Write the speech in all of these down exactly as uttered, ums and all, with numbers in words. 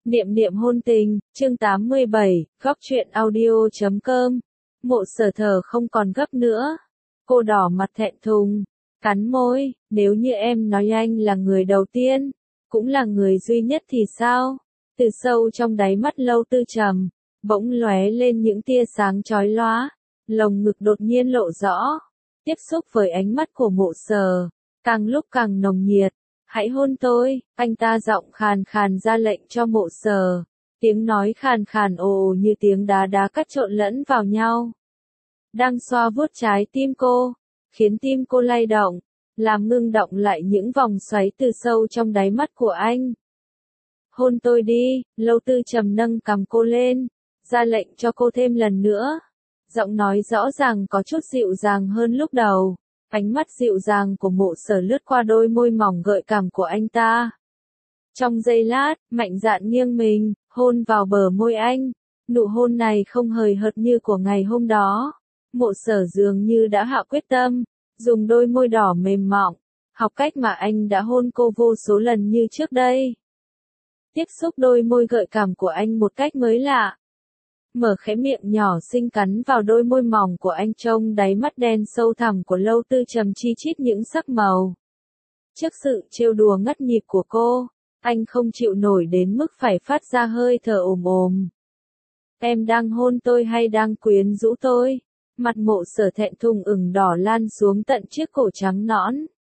Niệm niệm hôn tình, chương tám mươi bảy, góc truyện audio chấm com. Mộ Sở thở không còn gấp nữa. Cô đỏ mặt thẹn thùng, cắn môi, nếu như em nói anh là người đầu tiên, cũng là người duy nhất thì sao? Từ sâu trong đáy mắt Lâu Tư Trầm, bỗng lóe lên những tia sáng chói lóa, lồng ngực đột nhiên lộ rõ. Tiếp xúc với ánh mắt của Mộ Sở, càng lúc càng nồng nhiệt. Hãy hôn tôi, anh ta giọng khàn khàn ra lệnh cho Mộ Sở. Tiếng nói khàn khàn ồ ồ như tiếng đá đá cắt trộn lẫn vào nhau. Đang xoa vuốt trái tim cô, khiến tim cô lay động, làm ngưng động lại những vòng xoáy từ sâu trong đáy mắt của anh. Hôn tôi đi, Lâu Tư Trầm nâng cằm cô lên, ra lệnh cho cô thêm lần nữa. Giọng nói rõ ràng có chút dịu dàng hơn lúc đầu. Ánh mắt dịu dàng của Mộ Sở lướt qua đôi môi mỏng gợi cảm của anh ta. Trong giây lát, mạnh dạn nghiêng mình, hôn vào bờ môi anh. Nụ hôn này không hời hợt như của ngày hôm đó. Mộ Sở dường như đã hạ quyết tâm, dùng đôi môi đỏ mềm mỏng, học cách mà anh đã hôn cô vô số lần như trước đây. Tiếp xúc đôi môi gợi cảm của anh một cách mới lạ. Mở khẽ miệng nhỏ xinh cắn vào đôi môi mỏng của anh, trông đáy mắt đen sâu thẳm của Lâu Tư Trầm chi chít những sắc màu. Trước sự trêu đùa ngất nhịp của cô, anh không chịu nổi đến mức phải phát ra hơi thở ồm ồm. Em đang hôn tôi hay đang quyến rũ tôi? Mặt Mộ Sở thẹn thùng ửng đỏ lan xuống tận chiếc cổ trắng nõn.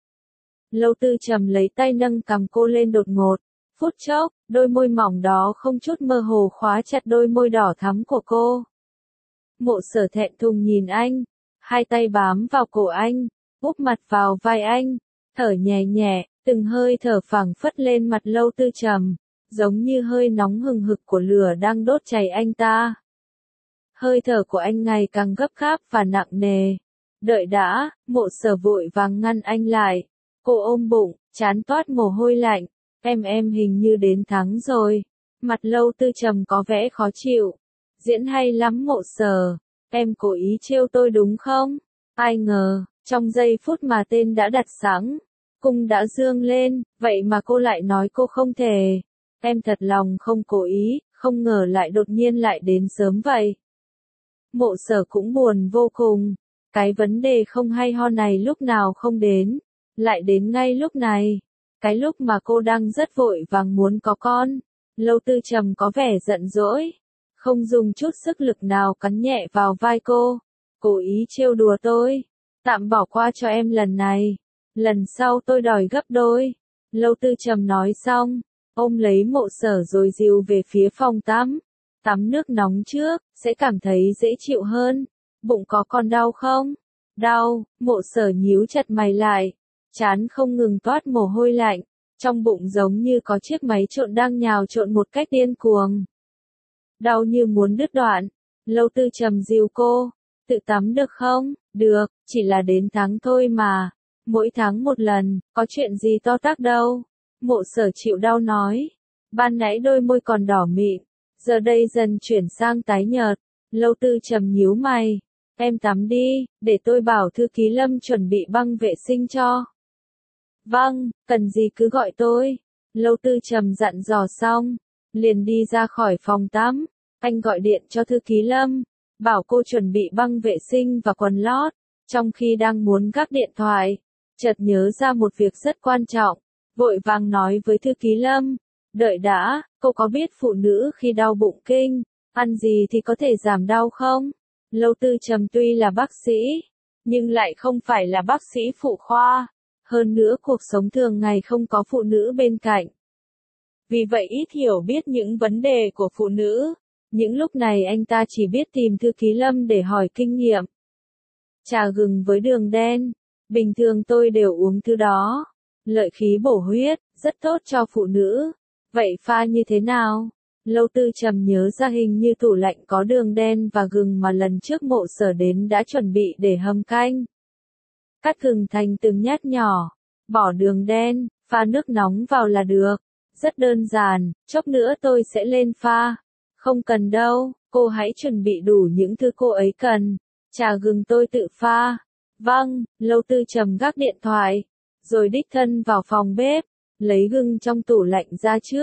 Lâu Tư Trầm lấy tay nâng cằm cô lên đột ngột. Phút chốc, đôi môi mỏng đó không chút mơ hồ khóa chặt đôi môi đỏ thắm của cô. Mộ Sở thẹn thùng nhìn anh, hai tay bám vào cổ anh, úp mặt vào vai anh, thở nhẹ nhẹ, từng hơi thở phảng phất lên mặt Lâu Tư Trầm, giống như hơi nóng hừng hực của lửa đang đốt cháy anh ta. Hơi thở của anh ngày càng gấp gáp và nặng nề. Đợi đã, Mộ Sở vội vàng ngăn anh lại. Cô ôm bụng, trán toát mồ hôi lạnh. Em em hình như đến thắng rồi. Mặt Lâu Tư Trầm có vẻ khó chịu. Diễn hay lắm Mộ Sở. Em cố ý trêu tôi đúng không? Ai ngờ, trong giây phút mà tên đã đặt sẵn, cung đã dương lên, vậy mà cô lại nói cô không thể. Em thật lòng không cố ý, không ngờ lại đột nhiên lại đến sớm vậy. Mộ Sở cũng buồn vô cùng. Cái vấn đề không hay ho này lúc nào không đến, lại đến ngay lúc này. Cái lúc mà cô đang rất vội vàng muốn có con. Lâu Tư Trầm có vẻ giận dỗi, không dùng chút sức lực nào cắn nhẹ vào vai cô. Cố ý trêu đùa tôi. Tạm bỏ qua cho em lần này. Lần sau tôi đòi gấp đôi. Lâu Tư Trầm nói xong, ôm lấy Mộ Sở rồi dìu về phía phòng tắm. Tắm nước nóng trước, sẽ cảm thấy dễ chịu hơn. Bụng có còn đau không? Đau, Mộ Sở nhíu chặt mày lại. Trán không ngừng toát mồ hôi lạnh, trong bụng giống như có chiếc máy trộn đang nhào trộn một cách điên cuồng. Đau như muốn đứt đoạn. Lâu Tư Trầm dìu cô, tự tắm được không? Được, chỉ là đến tháng thôi mà. Mỗi tháng một lần, có chuyện gì to tát đâu. Mộ Sở chịu đau nói. Ban nãy đôi môi còn đỏ mịn, giờ đây dần chuyển sang tái nhợt. Lâu Tư Trầm nhíu mày. Em tắm đi, để tôi bảo thư ký Lâm chuẩn bị băng vệ sinh cho. Vâng, cần gì cứ gọi tôi. Lâu Tư Trầm dặn dò xong, liền đi ra khỏi phòng tắm. Anh gọi điện cho thư ký Lâm, bảo cô chuẩn bị băng vệ sinh và quần lót. Trong khi đang muốn gác điện thoại, chợt nhớ ra một việc rất quan trọng, vội vàng nói với thư ký Lâm. Đợi đã, cô có biết phụ nữ khi đau bụng kinh, ăn gì thì có thể giảm đau không? Lâu Tư Trầm tuy là bác sĩ, nhưng lại không phải là bác sĩ phụ khoa. Hơn nữa cuộc sống thường ngày không có phụ nữ bên cạnh. Vì vậy ít hiểu biết những vấn đề của phụ nữ. Những lúc này anh ta chỉ biết tìm thư ký Lâm để hỏi kinh nghiệm. Trà gừng với đường đen. Bình thường tôi đều uống thứ đó. Lợi khí bổ huyết, rất tốt cho phụ nữ. Vậy pha như thế nào? Lâu Tư Trầm nhớ ra hình như tủ lạnh có đường đen và gừng mà lần trước Mộ Sở đến đã chuẩn bị để hầm canh. Cắt gừng thành từng nhát nhỏ, bỏ đường đen, pha nước nóng vào là được. Rất đơn giản, chốc nữa tôi sẽ lên pha. Không cần đâu, cô hãy chuẩn bị đủ những thứ cô ấy cần. Trà gừng tôi tự pha. Vâng, Lâu Tư Trầm gác điện thoại, rồi đích thân vào phòng bếp, lấy gừng trong tủ lạnh ra trước,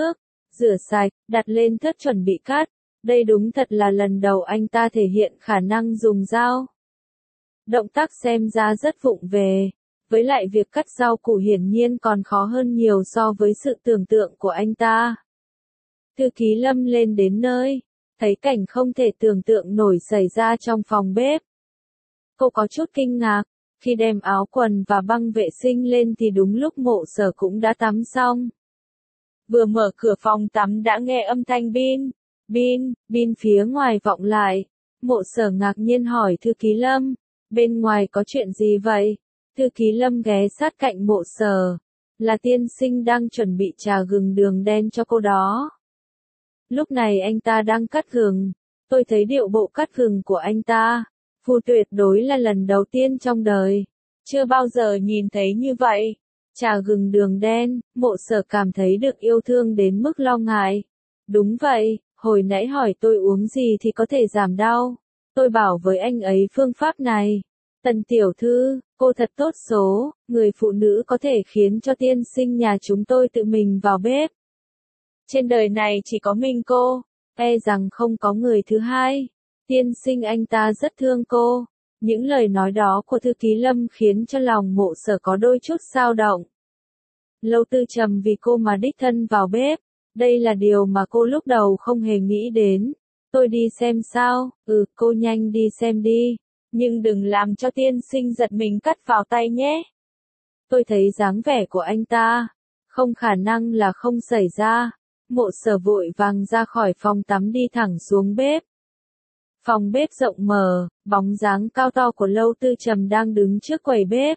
rửa sạch, đặt lên thớt chuẩn bị cắt. Đây đúng thật là lần đầu anh ta thể hiện khả năng dùng dao. Động tác xem ra rất vụng về. Với lại việc cắt rau củ hiển nhiên còn khó hơn nhiều so với sự tưởng tượng của anh ta. Thư ký Lâm lên đến nơi, thấy cảnh không thể tưởng tượng nổi xảy ra trong phòng bếp. Cô có chút kinh ngạc, khi đem áo quần và băng vệ sinh lên thì đúng lúc Mộ Sở cũng đã tắm xong. Vừa mở cửa phòng tắm đã nghe âm thanh bin, bin, bin phía ngoài vọng lại. Mộ Sở ngạc nhiên hỏi Thư ký Lâm, bên ngoài có chuyện gì vậy? Thư ký Lâm ghé sát cạnh Mộ Sở, là tiên sinh đang chuẩn bị trà gừng đường đen cho cô đó. Lúc này anh ta đang cắt gừng, tôi thấy điệu bộ cắt gừng của anh ta, Phu tuyệt đối là lần đầu tiên trong đời, chưa bao giờ nhìn thấy như vậy. Trà gừng đường đen, Mộ Sở cảm thấy được yêu thương đến mức lo ngại. Đúng vậy, hồi nãy hỏi tôi uống gì thì có thể giảm đau. Tôi bảo với anh ấy phương pháp này. Tần tiểu thư, cô thật tốt số, người phụ nữ có thể khiến cho tiên sinh nhà chúng tôi tự mình vào bếp. Trên đời này chỉ có mình cô, e rằng không có người thứ hai. Tiên sinh anh ta rất thương cô. Những lời nói đó của thư ký Lâm khiến cho lòng Mộ Sở có đôi chút dao động. Lâu Tư Trầm vì cô mà đích thân vào bếp, đây là điều mà cô lúc đầu không hề nghĩ đến. Tôi đi xem sao, ừ, cô nhanh đi xem đi, nhưng đừng làm cho tiên sinh giật mình cắt vào tay nhé. Tôi thấy dáng vẻ của anh ta, không khả năng là không xảy ra. Mộ Sở vội vàng ra khỏi phòng tắm đi thẳng xuống bếp. Phòng bếp rộng mở, bóng dáng cao to của Lâu Tư Trầm đang đứng trước quầy bếp.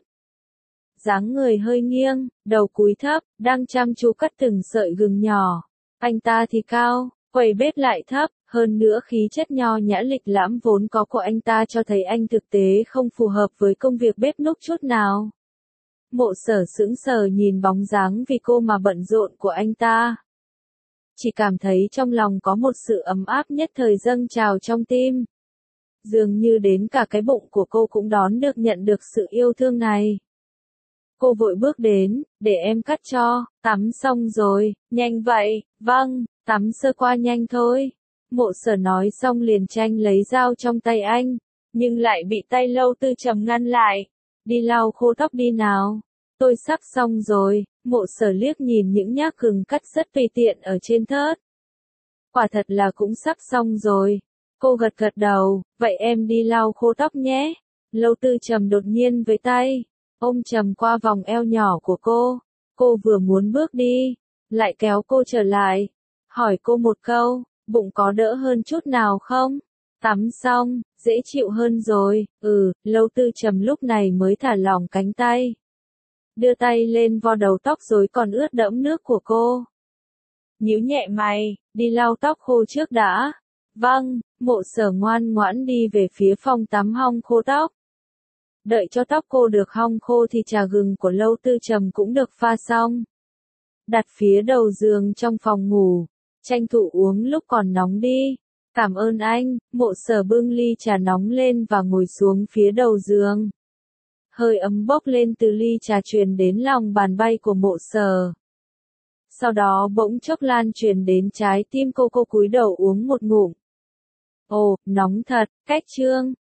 Dáng người hơi nghiêng, đầu cúi thấp, đang chăm chú cắt từng sợi gừng nhỏ. Anh ta thì cao, quầy bếp lại thấp, hơn nữa khí chất nho nhã lịch lãm vốn có của anh ta cho thấy anh thực tế không phù hợp với công việc bếp núc chút nào. Mộ Sở sững sờ nhìn bóng dáng vì cô mà bận rộn của anh ta. Chỉ cảm thấy trong lòng có một sự ấm áp nhất thời dâng trào trong tim. Dường như đến cả cái bụng của cô cũng đón được nhận được sự yêu thương này. Cô vội bước đến, để em cắt cho, tắm xong rồi, nhanh vậy, vâng, tắm sơ qua nhanh thôi. Mộ Sở nói xong liền tranh lấy dao trong tay anh, nhưng lại bị tay Lâu Tư Trầm ngăn lại. Đi lau khô tóc đi nào. Tôi sắp xong rồi. Mộ Sở liếc nhìn những nhát gừng cắt rất tùy tiện ở trên thớt. Quả thật là cũng sắp xong rồi. Cô gật gật đầu, vậy em đi lau khô tóc nhé. Lâu Tư Trầm đột nhiên với tay, ôm chầm qua vòng eo nhỏ của cô. Cô vừa muốn bước đi, lại kéo cô trở lại. Hỏi cô một câu, bụng có đỡ hơn chút nào không? Tắm xong, dễ chịu hơn rồi, ừ, Lâu Tư Trầm lúc này mới thả lỏng cánh tay. Đưa tay lên vo đầu tóc rối còn ướt đẫm nước của cô. Nhíu nhẹ mày, đi lau tóc khô trước đã. Vâng, Mộ Sở ngoan ngoãn đi về phía phòng tắm hong khô tóc. Đợi cho tóc cô được hong khô thì trà gừng của Lâu Tư Trầm cũng được pha xong. Đặt phía đầu giường trong phòng ngủ, tranh thủ uống lúc còn nóng đi. Cảm ơn anh. Mộ Sở bưng ly trà nóng lên và ngồi xuống phía đầu giường. Hơi ấm bốc lên từ ly trà truyền đến lòng bàn bay của Mộ Sở. Sau đó bỗng chốc lan truyền đến trái tim cô, cô cúi đầu uống một ngụm. Ồ, nóng thật, cách chương.